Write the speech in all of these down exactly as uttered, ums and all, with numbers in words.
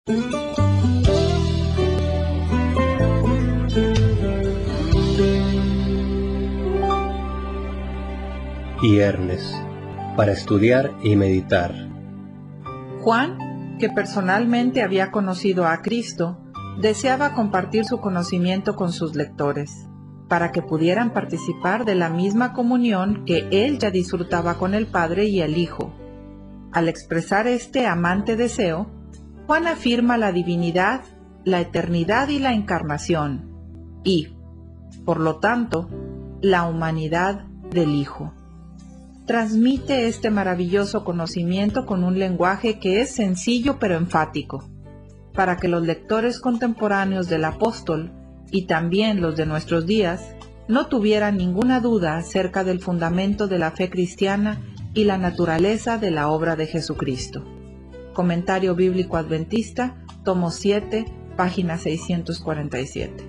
Viernes, para estudiar y meditar. Juan, que personalmente había conocido a Cristo, deseaba compartir su conocimiento con sus lectores, para que pudieran participar de la misma comunión que él ya disfrutaba con el Padre y el Hijo. Al expresar este amante deseo, Juan afirma la divinidad, la eternidad y la encarnación, y, por lo tanto, la humanidad del Hijo. Transmite este maravilloso conocimiento con un lenguaje que es sencillo pero enfático, para que los lectores contemporáneos del apóstol, y también los de nuestros días, no tuvieran ninguna duda acerca del fundamento de la fe cristiana y la naturaleza de la obra de Jesucristo. Comentario Bíblico Adventista, tomo siete, página seiscientos cuarenta y siete.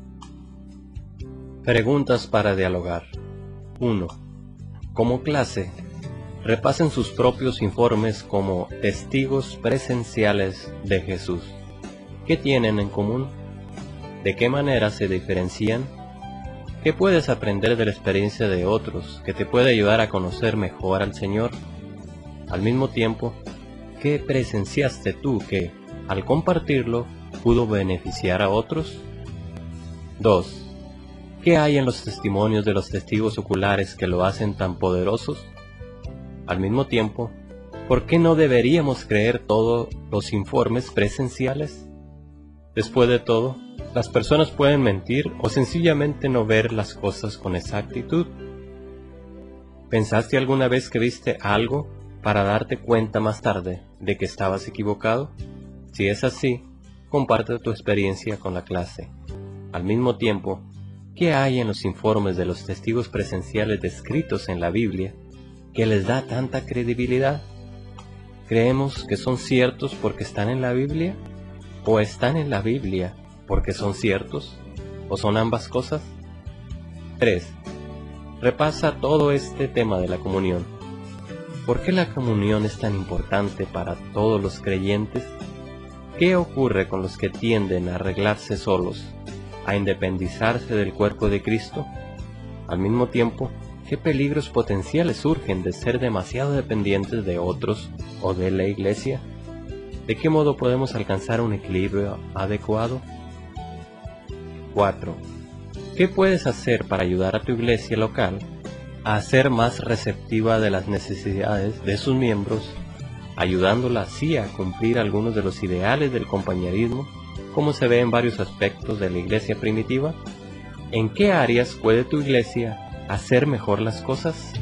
Preguntas para dialogar. uno. Como clase, repasen sus propios informes como testigos presenciales de Jesús. ¿Qué tienen en común? ¿De qué manera se diferencian? ¿Qué puedes aprender de la experiencia de otros que te puede ayudar a conocer mejor al Señor? Al mismo tiempo, ¿qué presenciaste tú que, al compartirlo, pudo beneficiar a otros? dos. ¿Qué hay en los testimonios de los testigos oculares que lo hacen tan poderosos? Al mismo tiempo, ¿por qué no deberíamos creer todos los informes presenciales? Después de todo, las personas pueden mentir o sencillamente no ver las cosas con exactitud. ¿Pensaste alguna vez que viste algo para darte cuenta más tarde de que estabas equivocado? Si es así, comparte tu experiencia con la clase. Al mismo tiempo, ¿qué hay en los informes de los testigos presenciales descritos en la Biblia que les da tanta credibilidad? ¿Creemos que son ciertos porque están en la Biblia? ¿O están en la Biblia porque son ciertos? ¿O son ambas cosas? tres. Repasa todo este tema de la comunión. ¿Por qué la comunión es tan importante para todos los creyentes? ¿Qué ocurre con los que tienden a arreglarse solos, a independizarse del cuerpo de Cristo? Al mismo tiempo, ¿qué peligros potenciales surgen de ser demasiado dependientes de otros o de la Iglesia? ¿De qué modo podemos alcanzar un equilibrio adecuado? cuatro. ¿Qué puedes hacer para ayudar a tu iglesia local a ser más receptiva de las necesidades de sus miembros, ayudándola así a cumplir algunos de los ideales del compañerismo, como se ve en varios aspectos de la iglesia primitiva? ¿En qué áreas puede tu iglesia hacer mejor las cosas?